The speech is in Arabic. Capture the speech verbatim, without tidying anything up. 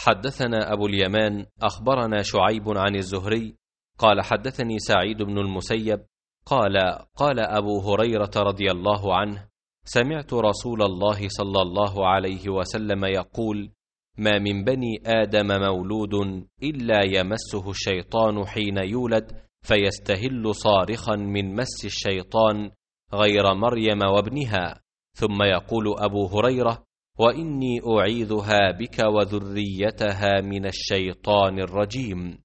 حدثنا أبو اليمان أخبرنا شعيب عن الزهري قال حدثني سعيد بن المسيب قال قال أبو هريرة رضي الله عنه: سمعت رسول الله صلى الله عليه وسلم يقول: ما من بني آدم مولود إلا يمسه الشيطان حين يولد فيستهل صارخا من مس الشيطان غير مريم وابنها. ثم يقول أبو هريرة: وإني أعيذها بك وذريتها من الشيطان الرجيم.